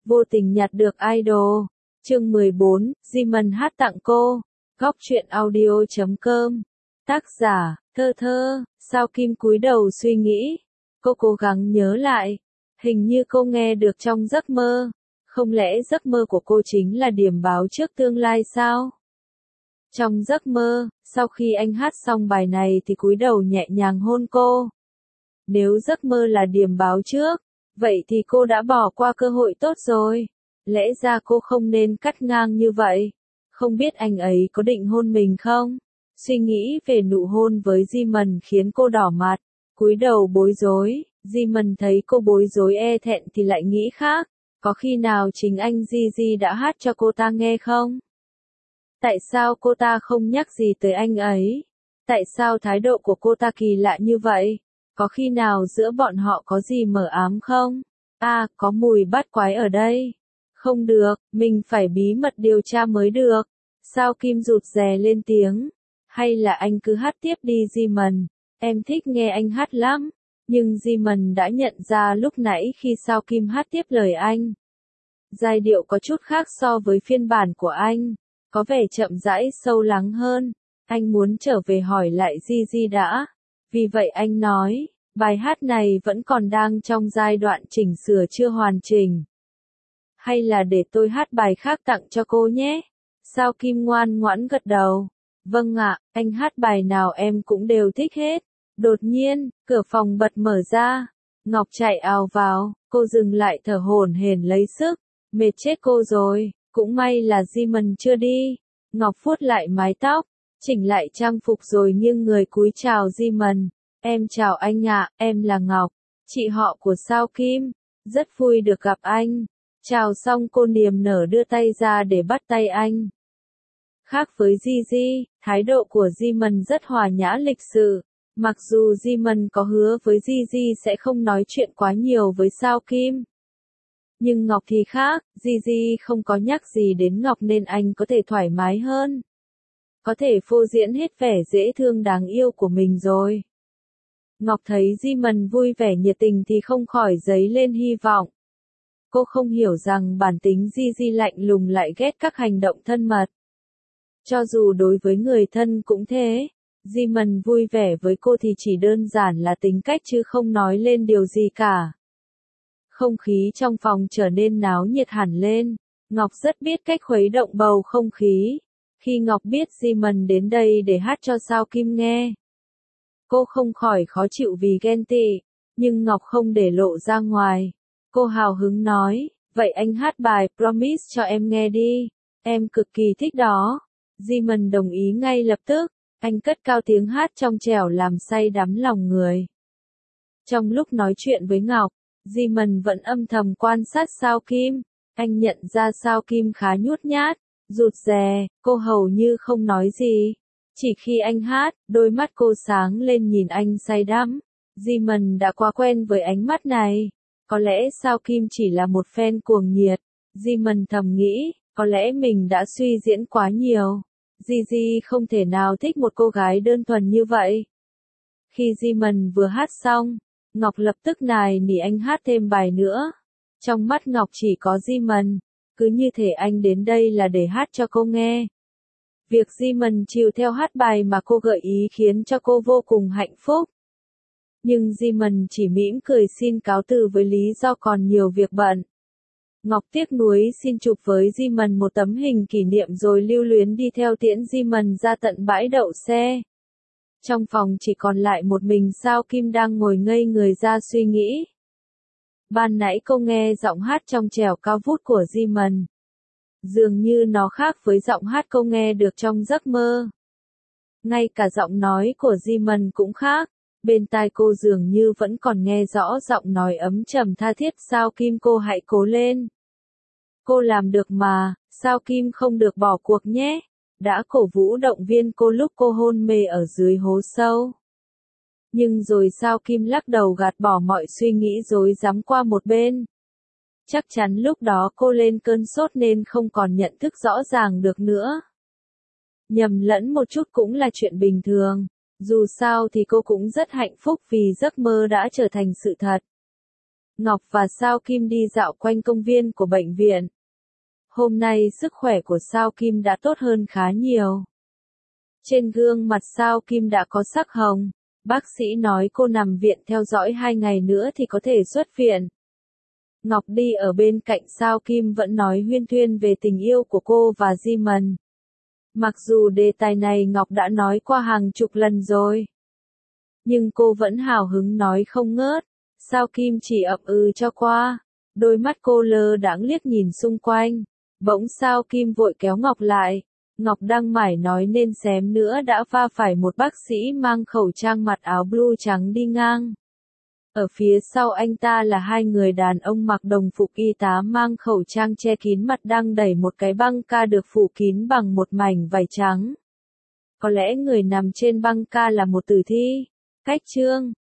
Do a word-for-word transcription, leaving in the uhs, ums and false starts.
Vô tình nhặt được idol. Chương mười bốn, Jimin hát tặng cô. Góc truyện audio chấm com. Tác giả, Thơ Thơ. Sao Kim cúi đầu suy nghĩ. Cô cố gắng nhớ lại. Hình như cô nghe được trong giấc mơ. Không lẽ giấc mơ của cô chính là điểm báo trước tương lai sao? Trong giấc mơ, sau khi anh hát xong bài này thì cúi đầu nhẹ nhàng hôn cô. Nếu giấc mơ là điểm báo trước, vậy thì cô đã bỏ qua cơ hội tốt rồi. Lẽ ra cô không nên cắt ngang như vậy. Không biết anh ấy có định hôn mình không? Suy nghĩ về nụ hôn với Jimin khiến cô đỏ mặt, cúi đầu bối rối. Jimin thấy cô bối rối e thẹn thì lại nghĩ khác. Có khi nào chính anh Gigi đã hát cho cô ta nghe không? Tại sao cô ta không nhắc gì tới anh ấy? Tại sao thái độ của cô ta kỳ lạ như vậy? Có khi nào giữa bọn họ có gì mờ ám không? À, có mùi bát quái ở đây. Không được, mình phải bí mật điều tra mới được. Sao Kim rụt rè lên tiếng? Hay là anh cứ hát tiếp đi Jimin, em thích nghe anh hát lắm. Nhưng Jimin đã nhận ra lúc nãy khi Sao Kim hát tiếp lời anh. Giai điệu có chút khác so với phiên bản của anh. Có vẻ chậm rãi sâu lắng hơn. Anh muốn trở về hỏi lại Gigi đã. Vì vậy anh nói, bài hát này vẫn còn đang trong giai đoạn chỉnh sửa chưa hoàn chỉnh. Hay là để tôi hát bài khác tặng cho cô nhé? Sao Kim ngoan ngoãn gật đầu. Vâng ạ, anh hát bài nào em cũng đều thích hết. Đột nhiên, cửa phòng bật mở ra. Ngọc chạy ào vào, cô dừng lại thở hổn hển lấy sức. Mệt chết cô rồi, cũng may là Jimin chưa đi. Ngọc vuốt lại mái tóc, chỉnh lại trang phục rồi nghiêng người cúi chào Jimin. Em chào anh ạ, em là Ngọc, chị họ của Sao Kim. Rất vui được gặp anh. Chào xong cô niềm nở đưa tay ra để bắt tay anh. Khác với Gigi, thái độ của Jimin rất hòa nhã lịch sự. Mặc dù Jimin có hứa với Gigi sẽ không nói chuyện quá nhiều với Sao Kim. Nhưng Ngọc thì khác, Gigi không có nhắc gì đến Ngọc nên anh có thể thoải mái hơn. Có thể phô diễn hết vẻ dễ thương đáng yêu của mình rồi. Ngọc thấy Jimin vui vẻ nhiệt tình thì không khỏi dấy lên hy vọng. Cô không hiểu rằng bản tính Gigi lạnh lùng lại ghét các hành động thân mật. Cho dù đối với người thân cũng thế, Jimin vui vẻ với cô thì chỉ đơn giản là tính cách chứ không nói lên điều gì cả. Không khí trong phòng trở nên náo nhiệt hẳn lên. Ngọc rất biết cách khuấy động bầu không khí. Khi Ngọc biết Jimin đến đây để hát cho Sao Kim nghe, cô không khỏi khó chịu vì ghen tị, nhưng Ngọc không để lộ ra ngoài. Cô hào hứng nói, vậy anh hát bài Promise cho em nghe đi, em cực kỳ thích đó. Jimin đồng ý ngay lập tức, anh cất cao tiếng hát trong trẻo làm say đắm lòng người. Trong lúc nói chuyện với Ngọc, Jimin vẫn âm thầm quan sát Sao Kim. Anh nhận ra Sao Kim khá nhút nhát, rụt rè, cô hầu như không nói gì. Chỉ khi anh hát, đôi mắt cô sáng lên nhìn anh say đắm. Jimin đã quá quen với ánh mắt này. Có lẽ Sao Kim chỉ là một fan cuồng nhiệt. Jimin thầm nghĩ, có lẽ mình đã suy diễn quá nhiều. Gigi không thể nào thích một cô gái đơn thuần như vậy. Khi Jimin vừa hát xong, Ngọc lập tức nài nỉ anh hát thêm bài nữa. Trong mắt Ngọc chỉ có Jimin, cứ như thể anh đến đây là để hát cho cô nghe. Việc Jimin chiều theo hát bài mà cô gợi ý khiến cho cô vô cùng hạnh phúc. Nhưng Jimin chỉ mỉm cười xin cáo từ với lý do còn nhiều việc bận. Ngọc tiếc nuối xin chụp với Jimin một tấm hình kỷ niệm rồi lưu luyến đi theo tiễn Jimin ra tận bãi đậu xe. Trong phòng chỉ còn lại một mình Sao Kim đang ngồi ngây người ra suy nghĩ. Ban nãy cô nghe giọng hát trong trẻo cao vút của Jimin. Dường như nó khác với giọng hát cô nghe được trong giấc mơ. Ngay cả giọng nói của Jimin cũng khác. Bên tai cô dường như vẫn còn nghe rõ giọng nói ấm trầm tha thiết. Sao Kim cô hãy cố lên. Cô làm được mà, Sao Kim không được bỏ cuộc nhé. Đã cổ vũ động viên cô lúc cô hôn mê ở dưới hố sâu. Nhưng rồi Sao Kim lắc đầu gạt bỏ mọi suy nghĩ rối rắm qua một bên. Chắc chắn lúc đó cô lên cơn sốt nên không còn nhận thức rõ ràng được nữa. Nhầm lẫn một chút cũng là chuyện bình thường. Dù sao thì cô cũng rất hạnh phúc vì giấc mơ đã trở thành sự thật. Ngọc và Sao Kim đi dạo quanh công viên của bệnh viện. Hôm nay sức khỏe của Sao Kim đã tốt hơn khá nhiều. Trên gương mặt Sao Kim đã có sắc hồng. Bác sĩ nói cô nằm viện theo dõi hai ngày nữa thì có thể xuất viện. Ngọc đi ở bên cạnh Sao Kim vẫn nói huyên thuyên về tình yêu của cô và Jimin. Mặc dù đề tài này Ngọc đã nói qua hàng chục lần rồi. Nhưng cô vẫn hào hứng nói không ngớt. Sao Kim chỉ ậm ừ cho qua. Đôi mắt cô lơ đãng liếc nhìn xung quanh. Bỗng Sao Kim vội kéo Ngọc lại. Ngọc đang mải nói nên xém nữa đã va phải một bác sĩ mang khẩu trang mặc áo blue trắng đi ngang. Ở phía sau anh ta là hai người đàn ông mặc đồng phục y tá mang khẩu trang che kín mặt đang đẩy một cái băng ca được phủ kín bằng một mảnh vải trắng. Có lẽ người nằm trên băng ca là một tử thi. Cách chương